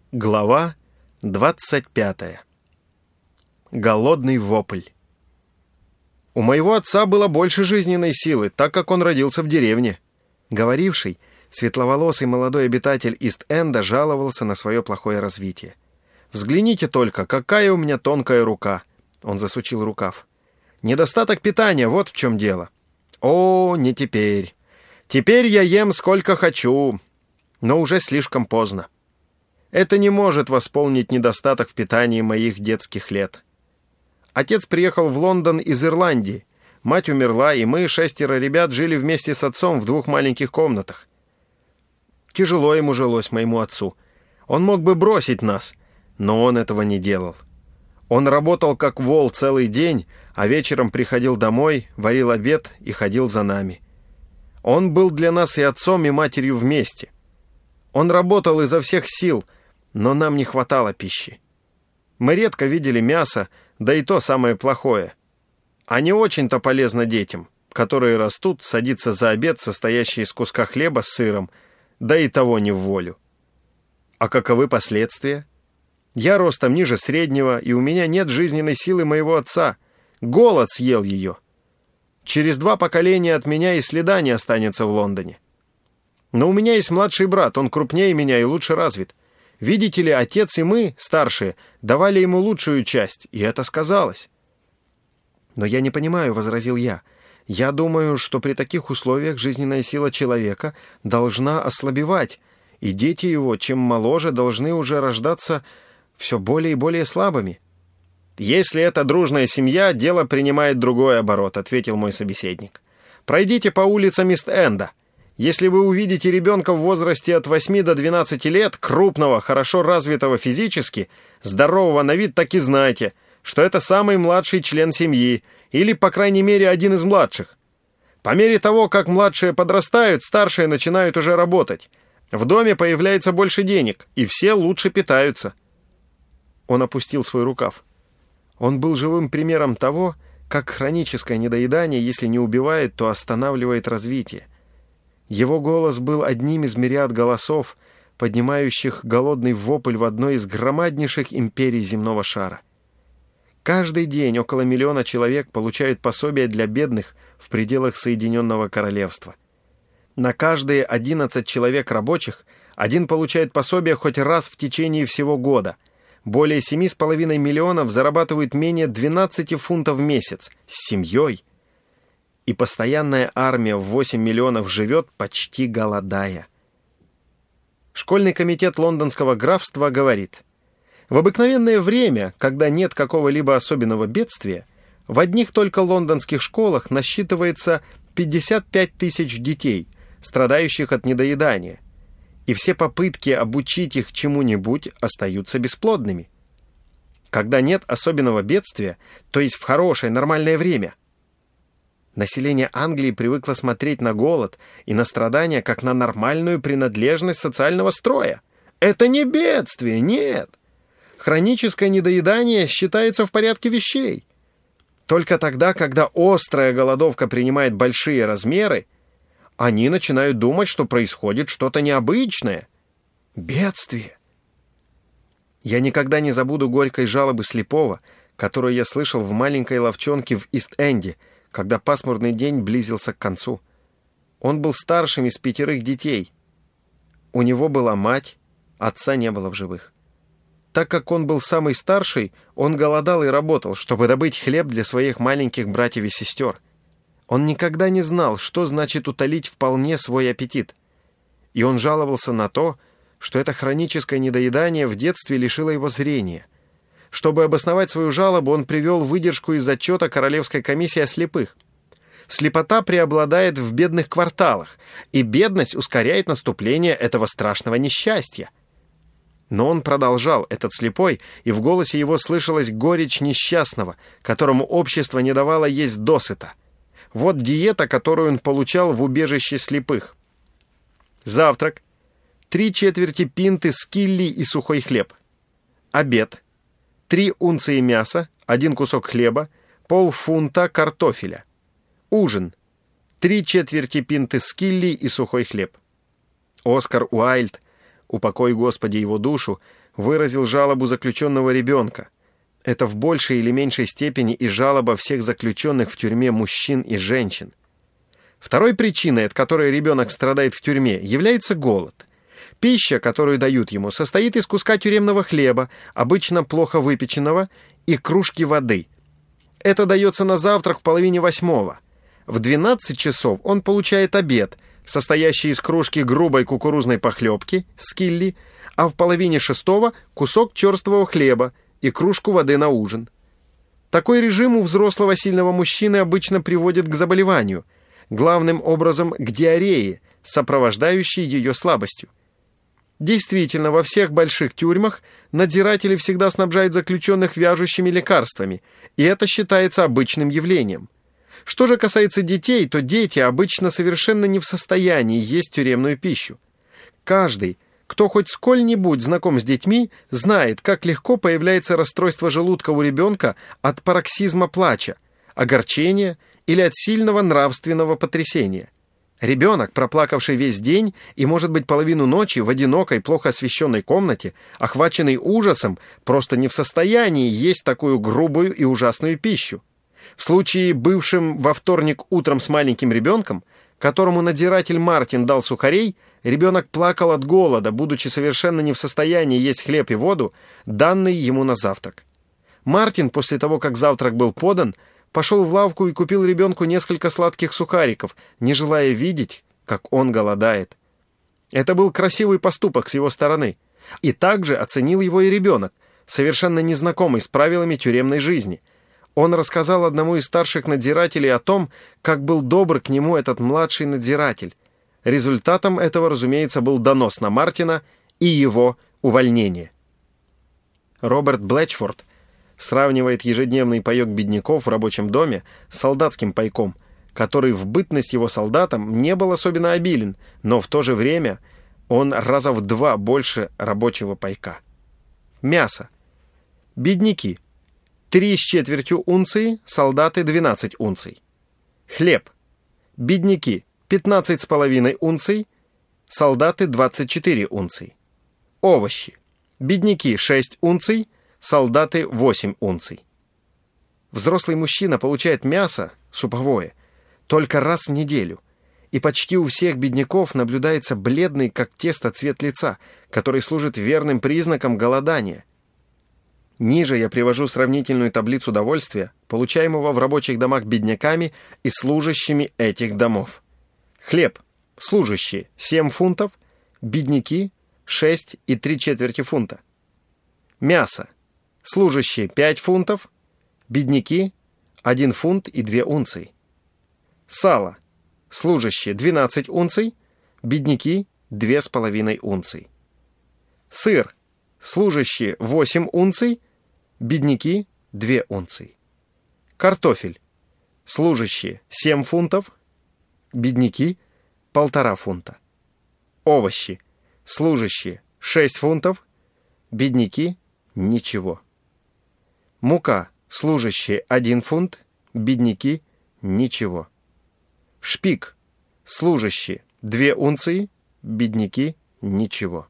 Глава 25. Голодный вопль. У моего отца было больше жизненной силы, так как он родился в деревне. Говоривший, светловолосый молодой обитатель Ист-Энда жаловался на свое плохое развитие. «Взгляните только, какая у меня тонкая рука!» Он засучил рукав. «Недостаток питания, вот в чем дело. О, не теперь. Теперь я ем сколько хочу, но уже слишком поздно. Это не может восполнить недостаток в питании моих детских лет. Отец приехал в Лондон из Ирландии. Мать умерла, и мы, 6 ребят, жили вместе с отцом в 2 маленьких комнатах. Тяжело ему жилось, моему отцу. Он мог бы бросить нас, но он этого не делал. Он работал как вол целый день, а вечером приходил домой, варил обед и ходил за нами. Он был для нас и отцом, и матерью вместе. Он работал изо всех сил, но нам не хватало пищи. Мы редко видели мясо, да и то самое плохое. А не очень-то полезно детям, которые растут, садиться за обед, состоящий из куска хлеба с сыром, да и того не в волю. А каковы последствия? Я ростом ниже среднего, и у меня нет жизненной силы моего отца. Голод съел ее. Через 2 поколения от меня и следа не останется в Лондоне. Но у меня есть младший брат, он крупнее меня и лучше развит. Видите ли, отец и мы, старшие, давали ему лучшую часть, и это сказалось. «Но я не понимаю», — возразил я. «Я думаю, что при таких условиях жизненная сила человека должна ослабевать, и дети его, чем моложе, должны уже рождаться все более и более слабыми». «Если это дружная семья, дело принимает другой оборот», — ответил мой собеседник. «Пройдите по улицам Ист-Энда. Если вы увидите ребенка в возрасте от 8 до 12 лет, крупного, хорошо развитого физически, здорового на вид, так и знайте, что это самый младший член семьи, или, по крайней мере, один из младших. По мере того, как младшие подрастают, старшие начинают уже работать. В доме появляется больше денег, и все лучше питаются». Он опустил свой рукав. Он был живым примером того, как хроническое недоедание, если не убивает, то останавливает развитие. Его голос был одним из мириад голосов, поднимающих голодный вопль в одной из громаднейших империй земного шара. Каждый день около 1 миллиона человек получают пособия для бедных в пределах Соединенного Королевства. На каждые 11 человек рабочих один получает пособие хоть раз в течение всего года. Более 7,5 миллионов зарабатывают менее 12 фунтов в месяц с семьей. И постоянная армия в 8 миллионов живет, почти голодая. Школьный комитет лондонского графства говорит: в обыкновенное время, когда нет какого-либо особенного бедствия, в одних только лондонских школах насчитывается 55 тысяч детей, страдающих от недоедания, и все попытки обучить их чему-нибудь остаются бесплодными. Когда нет особенного бедствия, то есть в хорошее, нормальное время, население Англии привыкло смотреть на голод и на страдания как на нормальную принадлежность социального строя. Это не бедствие, нет. Хроническое недоедание считается в порядке вещей. Только тогда, когда острая голодовка принимает большие размеры, они начинают думать, что происходит что-то необычное. Бедствие. Я никогда не забуду горькой жалобы слепого, которую я слышал в маленькой лавчонке в Ист-Энде, когда пасмурный день близился к концу. Он был старшим из 5 детей. У него была мать, отца не было в живых. Так как он был самый старший, он голодал и работал, чтобы добыть хлеб для своих маленьких братьев и сестер. Он никогда не знал, что значит утолить вполне свой аппетит. И он жаловался на то, что это хроническое недоедание в детстве лишило его зрения. Чтобы обосновать свою жалобу, он привел выдержку из отчета Королевской комиссии о слепых. Слепота преобладает в бедных кварталах, и бедность ускоряет наступление этого страшного несчастья. Но он продолжал, этот слепой, и в голосе его слышалась горечь несчастного, которому общество не давало есть досыта. Вот диета, которую он получал в убежище слепых. Завтрак. 3/4 пинты скилли и сухой хлеб. Обед. 3 унции мяса, 1 кусок хлеба, полфунта картофеля. Ужин. 3/4 пинты скилли и сухой хлеб. Оскар Уайльд, упокой Господи его душу, выразил жалобу заключенного ребенка. Это в большей или меньшей степени и жалоба всех заключенных в тюрьме мужчин и женщин. Второй причиной, от которой ребенок страдает в тюрьме, является голод. Пища, которую дают ему, состоит из куска тюремного хлеба, обычно плохо выпеченного, и кружки воды. Это дается на завтрак в 7:30. В 12 часов он получает обед, состоящий из кружки грубой кукурузной похлебки, скилли, а в 5:30 кусок черствого хлеба и кружку воды на ужин. Такой режим у взрослого сильного мужчины обычно приводит к заболеванию, главным образом к диарее, сопровождающей ее слабостью. Действительно, во всех больших тюрьмах надзиратели всегда снабжают заключенных вяжущими лекарствами, и это считается обычным явлением. Что же касается детей, то дети обычно совершенно не в состоянии есть тюремную пищу. Каждый, кто хоть сколь-нибудь знаком с детьми, знает, как легко появляется расстройство желудка у ребенка от пароксизма плача, огорчения или от сильного нравственного потрясения. Ребенок, проплакавший весь день и, может быть, половину ночи в одинокой, плохо освещенной комнате, охваченный ужасом, просто не в состоянии есть такую грубую и ужасную пищу. В случае, бывшем во вторник утром с маленьким ребенком, которому надзиратель Мартин дал сухарей, ребенок плакал от голода, будучи совершенно не в состоянии есть хлеб и воду, данные ему на завтрак. Мартин, после того, как завтрак был подан, пошел в лавку и купил ребенку несколько сладких сухариков, не желая видеть, как он голодает. Это был красивый поступок с его стороны. И также оценил его и ребенок, совершенно незнакомый с правилами тюремной жизни. Он рассказал одному из старших надзирателей о том, как был добр к нему этот младший надзиратель. Результатом этого, разумеется, был донос на Мартина и его увольнение. Роберт Блэчфорд сравнивает ежедневный паёк бедняков в рабочем доме с солдатским пайком, который в бытность его солдатом не был особенно обилен, но в то же время он раза в 2 больше рабочего пайка. Мясо. Бедняки. 3,25 унции, солдаты 12 унций. Хлеб. Бедняки 15,5 унций, солдаты 24 унций. Овощи. Бедняки 6 унций, солдаты 8 унций. Взрослый мужчина получает мясо, суповое, только раз в неделю, и почти у всех бедняков наблюдается бледный, как тесто, цвет лица, который служит верным признаком голодания. Ниже я привожу сравнительную таблицу довольствия, получаемого в рабочих домах бедняками и служащими этих домов. Хлеб. Служащие 7 фунтов, бедняки 6,75 фунта. Мясо. Служащие 5 фунтов, бедняки 1 фунт и 2 унции. Сало. Служащие 12 унций, бедняки 2,5 унций. Сыр. Служащие 8 унций, бедняки 2 унции. Картофель. Служащие 7 фунтов, бедняки 1,5 фунта. Овощи. Служащие 6 фунтов, бедняки ничего. Мука. Служащие 1 фунт, бедняки ничего. Шпик. Служащие 2 унции, бедняки ничего.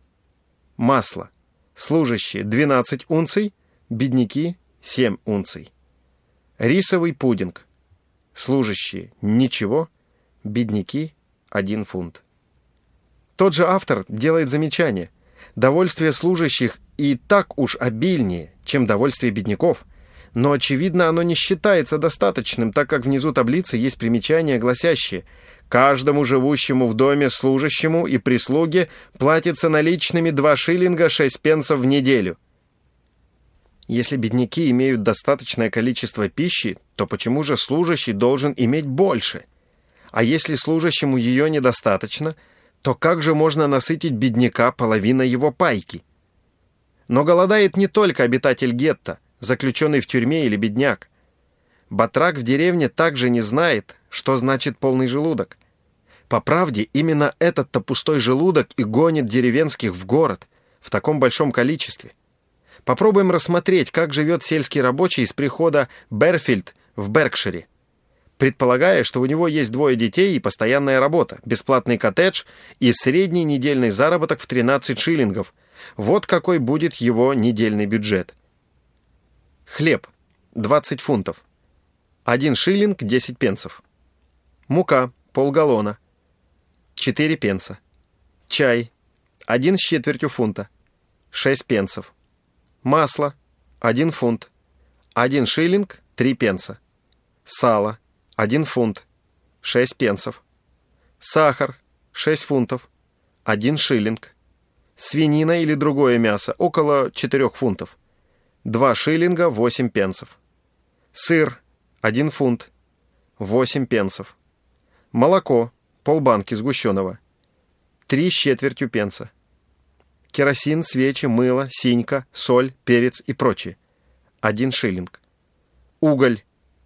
Масло. Служащие 12 унций, бедняки 7 унций. Рисовый пудинг. Служащие ничего, бедняки 1 фунт. Тот же автор делает замечание. Довольствие служащих и так уж обильнее, чем довольствие бедняков, но, очевидно, оно не считается достаточным, так как внизу таблицы есть примечание, гласящее: каждому живущему в доме служащему и прислуге платится наличными 2 шиллинга 6 пенсов в неделю. Если бедняки имеют достаточное количество пищи, то почему же служащий должен иметь больше? А если служащему ее недостаточно, то как же можно насытить бедняка половиной его пайки? Но голодает не только обитатель гетто, заключенный в тюрьме или бедняк. Батрак в деревне также не знает, что значит полный желудок. По правде, именно этот-то пустой желудок и гонит деревенских в город в таком большом количестве. Попробуем рассмотреть, как живет сельский рабочий из прихода Берфилд в Беркшире. Предполагая, что у него есть 2 детей и постоянная работа, бесплатный коттедж и средний недельный заработок в 13 шиллингов, Вот какой будет его недельный бюджет. Хлеб – 20 фунтов. 1 шиллинг 10 пенсов. Мука – полгаллона. 4 пенса. Чай – 1 с четвертью фунта. 6 пенсов. Масло – 1 фунт. 1 шиллинг 3 пенса. Сало – 1 фунт. 6 пенсов. Сахар – 6 фунтов. 1 шиллинг. Свинина или другое мясо – около 4 фунтов. 2 шиллинга 8 пенсов. Сыр – 1 фунт. 8 пенсов. Молоко – полбанки сгущенного. 3 с четвертью пенса. Керосин, свечи, мыло, синька, соль, перец и прочее. 1 шиллинг. Уголь.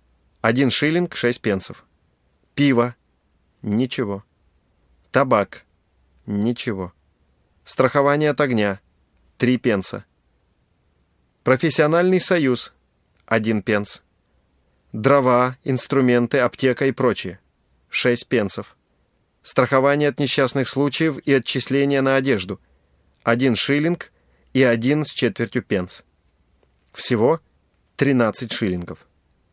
1 шиллинг 6 пенсов. Пиво. Ничего. Табак. Ничего. Страхование от огня. 3 пенса. Профессиональный союз. 1 пенс. Дрова, инструменты, аптека и прочее. 6 пенсов. Страхование от несчастных случаев и отчисления на одежду. 1 шиллинг и 1 с четвертью пенс. Всего 13 шиллингов.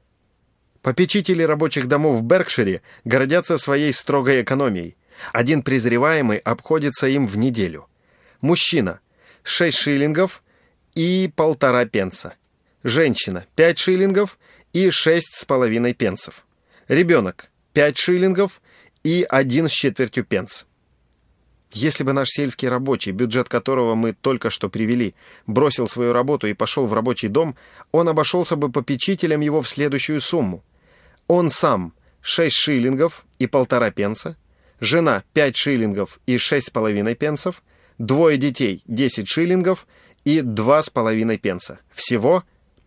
Попечители рабочих домов в Беркшире гордятся своей строгой экономией. Один презреваемый обходится им в неделю. Мужчина – 6 шиллингов и 1,5 пенса. Женщина – 5 шиллингов и 6,5 пенсов. Ребенок – 5 шиллингов и 1 с четвертью пенс. Если бы наш сельский рабочий, бюджет которого мы только что привели, бросил свою работу и пошел в рабочий дом, он обошелся бы попечителям его в следующую сумму. Он сам 6 шиллингов и 1,5 пенса, жена 5 шиллингов и 6,5 пенсов, 2 детей 10 шиллингов и 2,5 пенса. Всего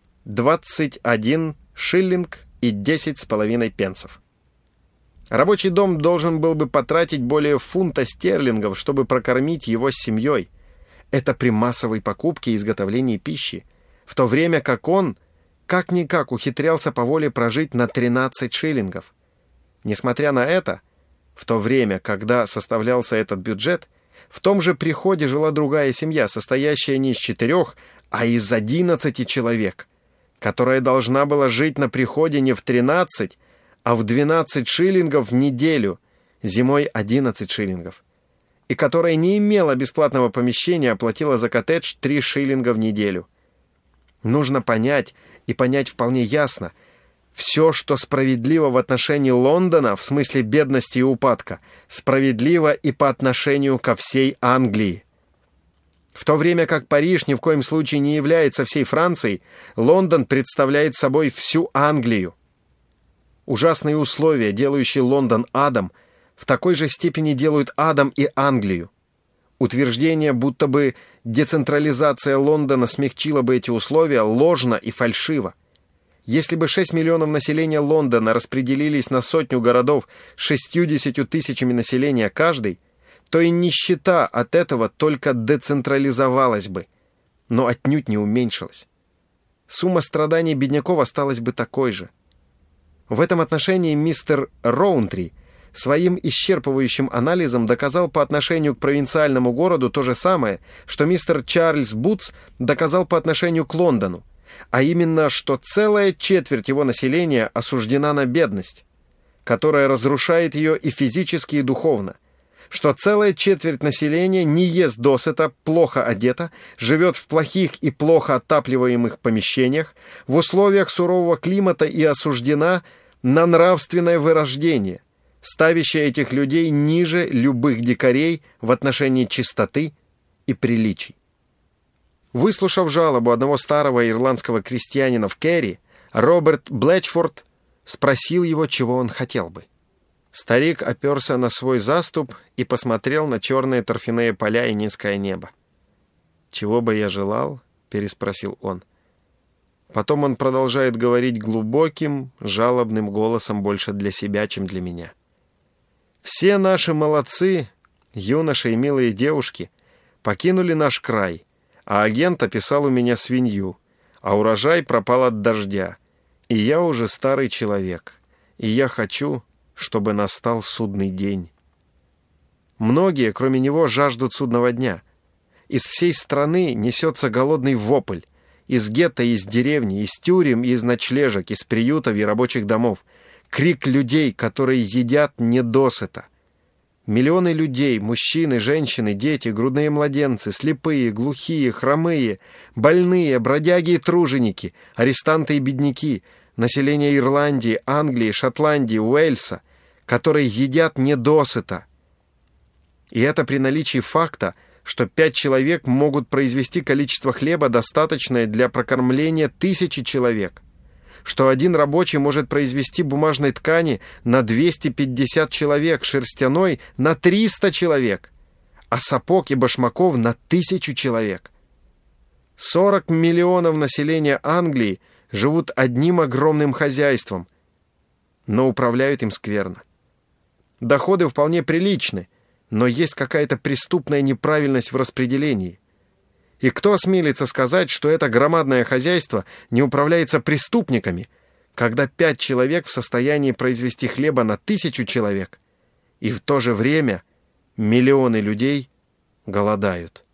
21 шиллинг и 10,5 пенсов. Рабочий дом должен был бы потратить более фунта стерлингов, чтобы прокормить его с семьей. Это при массовой покупке и изготовлении пищи, в то время как он, как-никак, ухитрялся по воле прожить на 13 шиллингов. Несмотря на это, в то время, когда составлялся этот бюджет, в том же приходе жила другая семья, состоящая не из 4, а из 11 человек, которая должна была жить на приходе не в 13, а в 12 шиллингов в неделю, зимой 11 шиллингов, и которая не имела бесплатного помещения, а платила за коттедж 3 шиллинга в неделю. Нужно понять, и понять вполне ясно, все, что справедливо в отношении Лондона, в смысле бедности и упадка, справедливо и по отношению ко всей Англии. В то время как Париж ни в коем случае не является всей Францией, Лондон представляет собой всю Англию. Ужасные условия, делающие Лондон адом, в такой же степени делают адом и Англию. Утверждение, будто бы децентрализация Лондона смягчила бы эти условия, ложно и фальшиво. Если бы 6 миллионов населения Лондона распределились на 100 городов с 60 тысячами населения каждый, то и нищета от этого только децентрализовалась бы, но отнюдь не уменьшилась. Сумма страданий бедняков осталась бы такой же. В этом отношении мистер Роунтри своим исчерпывающим анализом доказал по отношению к провинциальному городу то же самое, что мистер Чарльз Бутс доказал по отношению к Лондону, а именно, что целая четверть его населения осуждена на бедность, которая разрушает ее и физически, и духовно, что целая четверть населения не ест досыта, плохо одета, живет в плохих и плохо отапливаемых помещениях, в условиях сурового климата и осуждена на нравственное вырождение, ставящее этих людей ниже любых дикарей в отношении чистоты и приличий. Выслушав жалобу одного старого ирландского крестьянина в Керри, Роберт Блэчфорд спросил его, чего он хотел бы. Старик оперся на свой заступ и посмотрел на черные торфяные поля и низкое небо. «Чего бы я желал?» — переспросил он. Потом он продолжает говорить глубоким, жалобным голосом больше для себя, чем для меня. «Все наши молодцы, юноши и милые девушки, покинули наш край, а агент описал у меня свинью, а урожай пропал от дождя, и я уже старый человек, и я хочу, чтобы настал судный день. Многие, кроме него, жаждут судного дня, Из всей страны несется голодный вопль. Из гетто, из деревни, из тюрем, из ночлежек, из приютов и рабочих домов. Крик людей, которые едят недосыта. Миллионы людей, мужчины, женщины, дети, грудные младенцы, слепые, глухие, хромые, больные, бродяги и труженики, арестанты и бедняки, население Ирландии, Англии, Шотландии, Уэльса, которые едят недосыта. И это при наличии факта, что 5 человек могут произвести количество хлеба, достаточное для прокормления 1000 человек, что один рабочий может произвести бумажной ткани на 250 человек, шерстяной на 300 человек, а сапог и башмаков на 1000 человек. 40 миллионов населения Англии живут одним огромным хозяйством, но управляют им скверно. Доходы вполне приличны, но есть какая-то преступная неправильность в распределении. И кто осмелится сказать, что это громадное хозяйство не управляется преступниками, когда 5 человек в состоянии произвести хлеба на 1000 человек, и в то же время миллионы людей голодают?